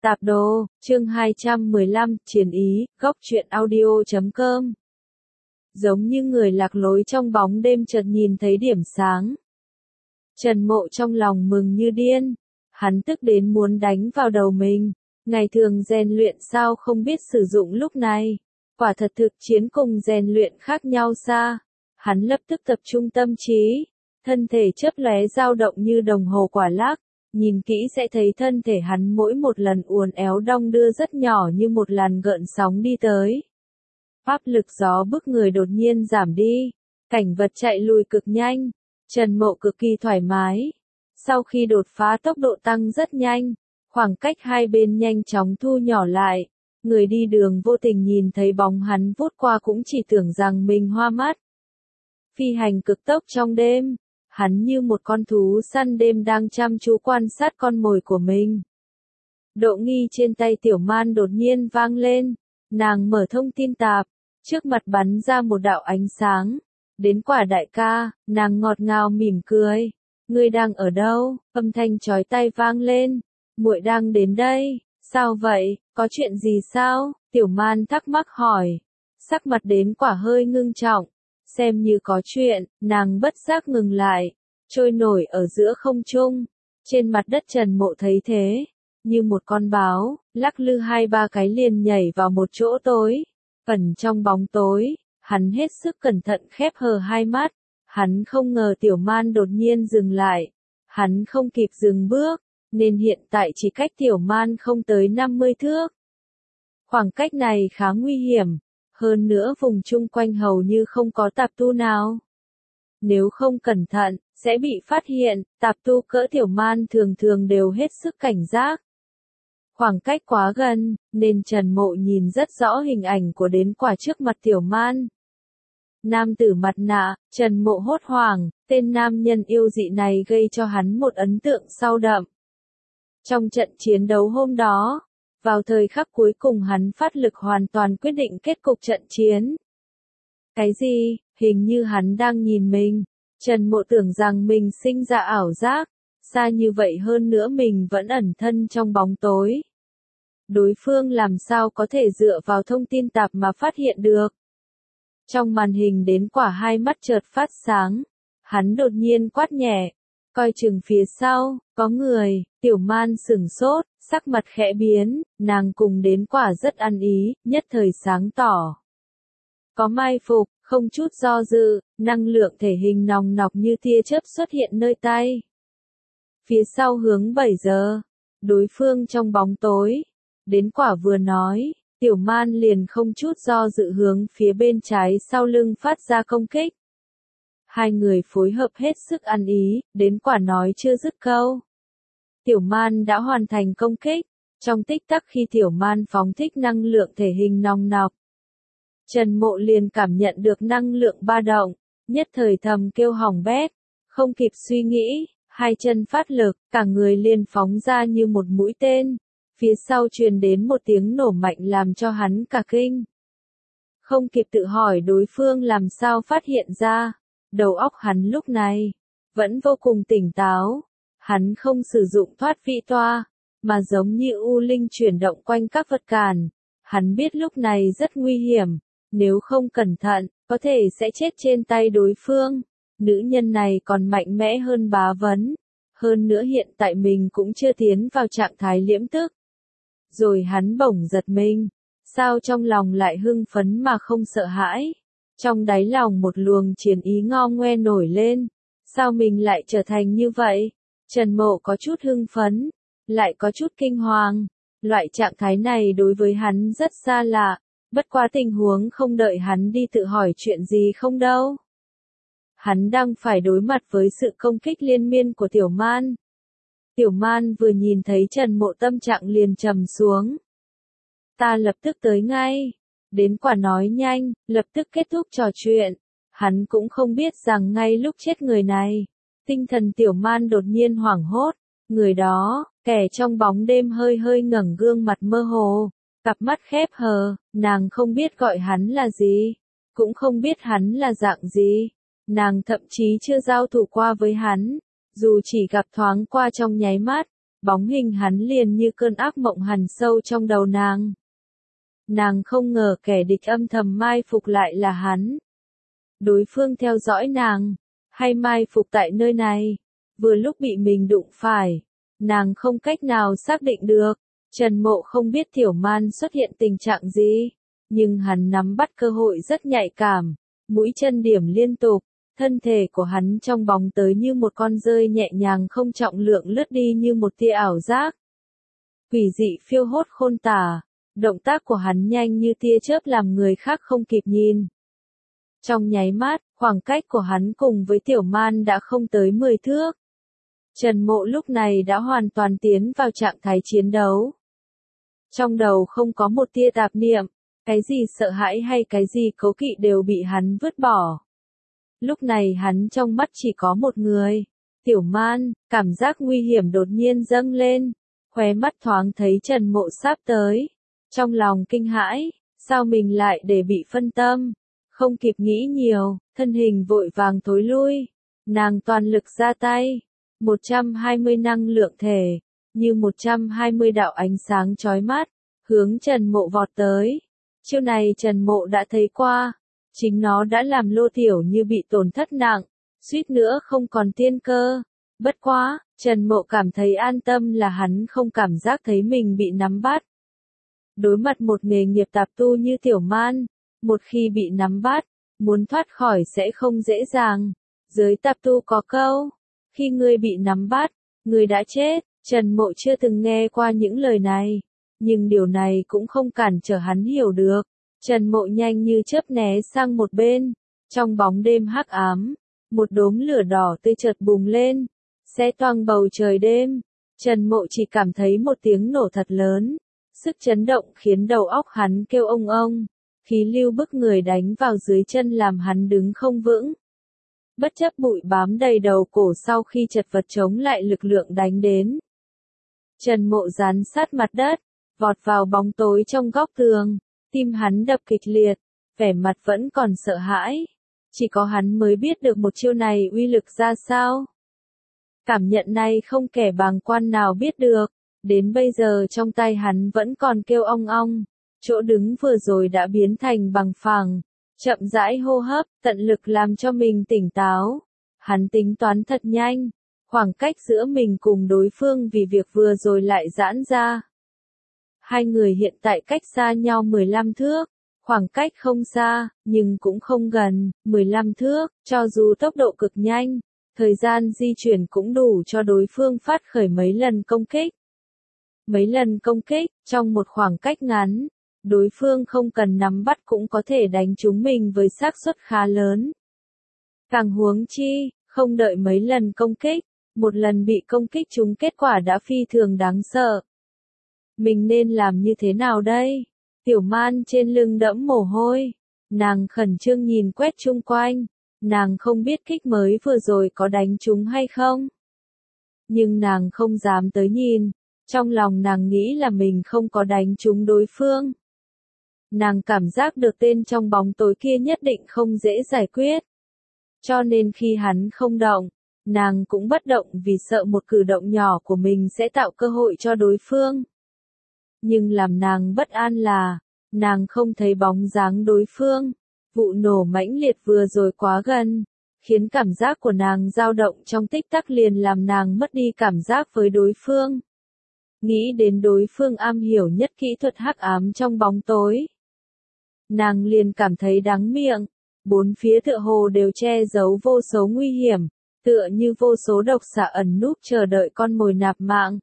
Tạp đồ, chương 215, Chiến ý, góc truyện audio.com. Giống như người lạc lối trong bóng đêm chợt nhìn thấy điểm sáng. Trần Mộ trong lòng mừng như điên, hắn tức đến muốn đánh vào đầu mình. Ngày thường rèn luyện sao không biết sử dụng lúc này. Quả thật thực chiến cùng rèn luyện khác nhau xa. Hắn lập tức tập trung tâm trí, thân thể chớp lóe dao động như đồng hồ quả lắc. Nhìn kỹ sẽ thấy thân thể hắn mỗi một lần uốn éo đong đưa rất nhỏ như một làn gợn sóng đi tới. Áp lực gió bức người đột nhiên giảm đi, cảnh vật chạy lùi cực nhanh, Trần Mộ cực kỳ thoải mái. Sau khi đột phá tốc độ tăng rất nhanh, khoảng cách hai bên nhanh chóng thu nhỏ lại, người đi đường vô tình nhìn thấy bóng hắn vút qua cũng chỉ tưởng rằng mình hoa mắt. Phi hành cực tốc trong đêm. Hắn như một con thú săn đêm đang chăm chú quan sát con mồi của mình. Độ nghi trên tay Tiểu Man đột nhiên vang lên. Nàng mở thông tin tạp. Trước mặt bắn ra một đạo ánh sáng. Đến Quả đại ca, nàng ngọt ngào mỉm cười. Ngươi đang ở đâu? Âm thanh chói tai vang lên. Muội đang đến đây. Sao vậy? Có chuyện gì sao? Tiểu Man thắc mắc hỏi. Sắc mặt Đến Quả hơi ngưng trọng. Xem như có chuyện, nàng bất giác ngừng lại, trôi nổi ở giữa không trung. Trên mặt đất Trần Mộ thấy thế, như một con báo, lắc lư hai ba cái liền nhảy vào một chỗ tối. Ẩn trong bóng tối, hắn hết sức cẩn thận khép hờ hai mắt. Hắn không ngờ Tiểu Man đột nhiên dừng lại. Hắn không kịp dừng bước, nên hiện tại chỉ cách Tiểu Man không tới 50 thước. Khoảng cách này khá nguy hiểm. Hơn nữa vùng chung quanh hầu như không có tạp tu nào. Nếu không cẩn thận, sẽ bị phát hiện, tạp tu cỡ Tiểu Man thường thường đều hết sức cảnh giác. Khoảng cách quá gần, nên Trần Mộ nhìn rất rõ hình ảnh của Đến Quả trước mặt Tiểu Man. Nam tử mặt nạ, Trần Mộ hốt hoảng, tên nam nhân yêu dị này gây cho hắn một ấn tượng sâu đậm. Trong trận chiến đấu hôm đó, vào thời khắc cuối cùng hắn phát lực hoàn toàn quyết định kết cục trận chiến. Cái gì? Hình như hắn đang nhìn mình. Trần Mộ tưởng rằng mình sinh ra ảo giác. Xa như vậy hơn nữa mình vẫn ẩn thân trong bóng tối. Đối phương làm sao có thể dựa vào thông tin tạp mà phát hiện được. Trong màn hình Đến Quả hai mắt chợt phát sáng. Hắn đột nhiên quát nhẹ. Coi chừng phía sau, có người. Tiểu Man sửng sốt. Sắc mặt khẽ biến, nàng cùng Đến Quả rất ăn ý, nhất thời sáng tỏ. Có mai phục, không chút do dự, năng lượng thể hình nòng nọc như tia chớp xuất hiện nơi tay. Phía sau hướng 7 giờ, đối phương trong bóng tối. Đến Quả vừa nói, Tiểu Man liền không chút do dự hướng phía bên trái sau lưng phát ra công kích. Hai người phối hợp hết sức ăn ý, Đến Quả nói chưa dứt câu. Tiểu Man đã hoàn thành công kích, trong tích tắc khi Tiểu Man phóng thích năng lượng thể hình nòng nọc. Trần Mộ liền cảm nhận được năng lượng ba động, nhất thời thầm kêu hỏng bét, không kịp suy nghĩ, hai chân phát lực, cả người liền phóng ra như một mũi tên, phía sau truyền đến một tiếng nổ mạnh làm cho hắn cả kinh. Không kịp tự hỏi đối phương làm sao phát hiện ra, đầu óc hắn lúc này vẫn vô cùng tỉnh táo. Hắn không sử dụng thoát vị toa, mà giống như u linh chuyển động quanh các vật cản. Hắn biết lúc này rất nguy hiểm, nếu không cẩn thận, có thể sẽ chết trên tay đối phương. Nữ nhân này còn mạnh mẽ hơn Bá Vấn. Hơn nữa hiện tại mình cũng chưa tiến vào trạng thái liễm tức. Rồi hắn bỗng giật mình. Sao trong lòng lại hưng phấn mà không sợ hãi? Trong đáy lòng một luồng chiến ý ngo ngoe nổi lên. Sao mình lại trở thành như vậy? Trần Mộ có chút hưng phấn, lại có chút kinh hoàng. Loại trạng thái này đối với hắn rất xa lạ, bất quá tình huống không đợi hắn đi tự hỏi chuyện gì không đâu. Hắn đang phải đối mặt với sự công kích liên miên của Tiểu Man. Tiểu Man vừa nhìn thấy Trần Mộ tâm trạng liền trầm xuống. Ta lập tức tới ngay. Đến Quả nói nhanh, lập tức kết thúc trò chuyện. Hắn cũng không biết rằng ngay lúc chết người này. Tinh thần Tiểu Man đột nhiên hoảng hốt, người đó, kẻ trong bóng đêm hơi hơi ngẩng gương mặt mơ hồ, cặp mắt khép hờ, nàng không biết gọi hắn là gì, cũng không biết hắn là dạng gì, nàng thậm chí chưa giao thủ qua với hắn, dù chỉ gặp thoáng qua trong nháy mắt, bóng hình hắn liền như cơn ác mộng hằn sâu trong đầu nàng. Nàng không ngờ kẻ địch âm thầm mai phục lại là hắn. Đối phương theo dõi nàng, hay mai phục tại nơi này, vừa lúc bị mình đụng phải, nàng không cách nào xác định được. Trần Mộ không biết Tiểu Man xuất hiện tình trạng gì, nhưng hắn nắm bắt cơ hội rất nhạy cảm, mũi chân điểm liên tục, thân thể của hắn trong bóng tối như một con dơi nhẹ nhàng không trọng lượng lướt đi như một tia ảo giác. Quỷ dị phiêu hốt khôn tả, động tác của hắn nhanh như tia chớp làm người khác không kịp nhìn. Trong nháy mắt, khoảng cách của hắn cùng với Tiểu Man đã không tới 10 thước. Trần Mộ lúc này đã hoàn toàn tiến vào trạng thái chiến đấu. Trong đầu không có một tia tạp niệm, cái gì sợ hãi hay cái gì cố kỵ đều bị hắn vứt bỏ. Lúc này hắn trong mắt chỉ có một người, Tiểu Man, cảm giác nguy hiểm đột nhiên dâng lên, khóe mắt thoáng thấy Trần Mộ sắp tới. Trong lòng kinh hãi, sao mình lại để bị phân tâm, không kịp nghĩ nhiều, thân hình vội vàng thối lui, nàng toàn lực ra tay, 120 năng lượng thể, như 120 đạo ánh sáng chói mắt, hướng Trần Mộ vọt tới. Chiêu này Trần Mộ đã thấy qua, chính nó đã làm Lô Tiểu Như bị tổn thất nặng, suýt nữa không còn tiên cơ. Bất quá, Trần Mộ cảm thấy an tâm là hắn không cảm giác thấy mình bị nắm bắt. Đối mặt một nghề nghiệp tạp tu như Tiểu Man, một khi bị nắm bắt, muốn thoát khỏi sẽ không dễ dàng. Giới tạp tu có câu, khi ngươi bị nắm bắt, ngươi đã chết. Trần Mộ chưa từng nghe qua những lời này, nhưng điều này cũng không cản trở hắn hiểu được. Trần Mộ nhanh như chớp né sang một bên, trong bóng đêm hắc ám, một đốm lửa đỏ tươi chợt bùng lên, xé toang bầu trời đêm. Trần Mộ chỉ cảm thấy một tiếng nổ thật lớn, sức chấn động khiến đầu óc hắn kêu ông ông, khí lưu bức người đánh vào dưới chân làm hắn đứng không vững. Bất chấp bụi bám đầy đầu cổ sau khi chật vật chống lại lực lượng đánh đến. Trần Mộ dán sát mặt đất, vọt vào bóng tối trong góc tường, tim hắn đập kịch liệt, vẻ mặt vẫn còn sợ hãi. Chỉ có hắn mới biết được một chiêu này uy lực ra sao. Cảm nhận này không kẻ bàng quan nào biết được, đến bây giờ trong tay hắn vẫn còn kêu ong ong, chỗ đứng vừa rồi đã biến thành bằng phẳng, chậm rãi hô hấp, tận lực làm cho mình tỉnh táo. Hắn tính toán thật nhanh, khoảng cách giữa mình cùng đối phương vì việc vừa rồi lại giãn ra. Hai người hiện tại cách xa nhau 15 thước, khoảng cách không xa, nhưng cũng không gần, 15 thước, cho dù tốc độ cực nhanh, thời gian di chuyển cũng đủ cho đối phương phát khởi mấy lần công kích. Mấy lần công kích, trong một khoảng cách ngắn, đối phương không cần nắm bắt cũng có thể đánh trúng mình với xác suất khá lớn. Càng huống chi, không đợi mấy lần công kích, một lần bị công kích trúng kết quả đã phi thường đáng sợ. Mình nên làm như thế nào đây? Tiểu Man trên lưng đẫm mồ hôi, nàng khẩn trương nhìn quét chung quanh, nàng không biết kích mới vừa rồi có đánh trúng hay không. Nhưng nàng không dám tới nhìn, trong lòng nàng nghĩ là mình không có đánh trúng đối phương. Nàng cảm giác được tên trong bóng tối kia nhất định không dễ giải quyết. Cho nên khi hắn không động, nàng cũng bất động vì sợ một cử động nhỏ của mình sẽ tạo cơ hội cho đối phương. Nhưng làm nàng bất an là, nàng không thấy bóng dáng đối phương. Vụ nổ mãnh liệt vừa rồi quá gần, khiến cảm giác của nàng dao động trong tích tắc liền làm nàng mất đi cảm giác với đối phương. Nghĩ đến đối phương am hiểu nhất kỹ thuật hắc ám trong bóng tối, nàng liền cảm thấy đắng miệng. Bốn phía tựa hồ đều che giấu vô số nguy hiểm, tựa như vô số độc xà ẩn núp chờ đợi con mồi nạp mạng.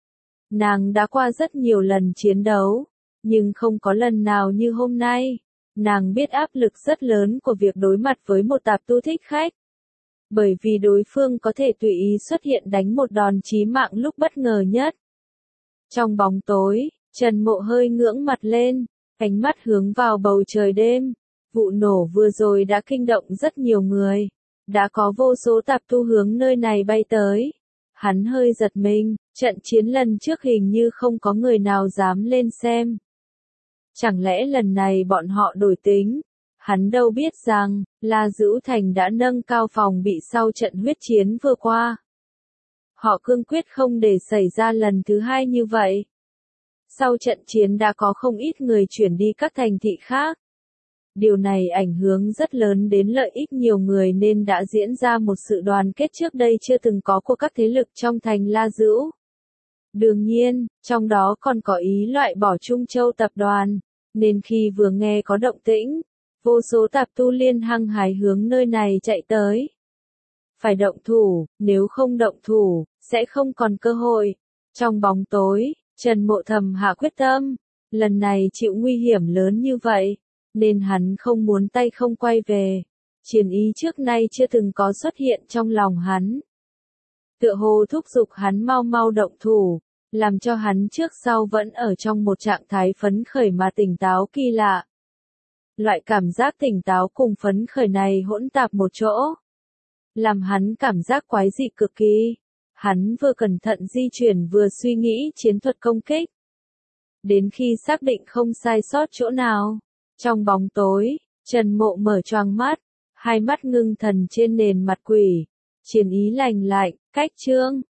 Nàng đã qua rất nhiều lần chiến đấu, nhưng không có lần nào như hôm nay. Nàng biết áp lực rất lớn của việc đối mặt với một tạp tu thích khách. Bởi vì đối phương có thể tùy ý xuất hiện đánh một đòn chí mạng lúc bất ngờ nhất. Trong bóng tối, Trần Mộ hơi ngưỡng mặt lên, ánh mắt hướng vào bầu trời đêm. Vụ nổ vừa rồi đã kinh động rất nhiều người. Đã có vô số tạp tu hướng nơi này bay tới. Hắn hơi giật mình, trận chiến lần trước hình như không có người nào dám lên xem. Chẳng lẽ lần này bọn họ đổi tính? Hắn đâu biết rằng, La Dữu Thành đã nâng cao phòng bị sau trận huyết chiến vừa qua. Họ cương quyết không để xảy ra lần thứ hai như vậy. Sau trận chiến đã có không ít người chuyển đi các thành thị khác. Điều này ảnh hưởng rất lớn đến lợi ích nhiều người nên đã diễn ra một sự đoàn kết trước đây chưa từng có của các thế lực trong thành La Dữu. Đương nhiên, trong đó còn có ý loại bỏ Trung Châu tập đoàn, nên khi vừa nghe có động tĩnh, vô số tạp tu liên hăng hái hướng nơi này chạy tới. Phải động thủ, nếu không động thủ, sẽ không còn cơ hội. Trong bóng tối, Trần Mộ thầm hạ quyết tâm, lần này chịu nguy hiểm lớn như vậy, nên hắn không muốn tay không quay về. Chiến ý trước nay chưa từng có xuất hiện trong lòng hắn. Tựa hồ thúc giục hắn mau mau động thủ, làm cho hắn trước sau vẫn ở trong một trạng thái phấn khởi mà tỉnh táo kỳ lạ. Loại cảm giác tỉnh táo cùng phấn khởi này hỗn tạp một chỗ, làm hắn cảm giác quái dị cực kỳ. Hắn vừa cẩn thận di chuyển vừa suy nghĩ chiến thuật công kích. Đến khi xác định không sai sót chỗ nào, trong bóng tối, Trần Mộ mở choàng mắt, hai mắt ngưng thần trên nền mặt quỷ, chiến ý lành lạnh, cách trương,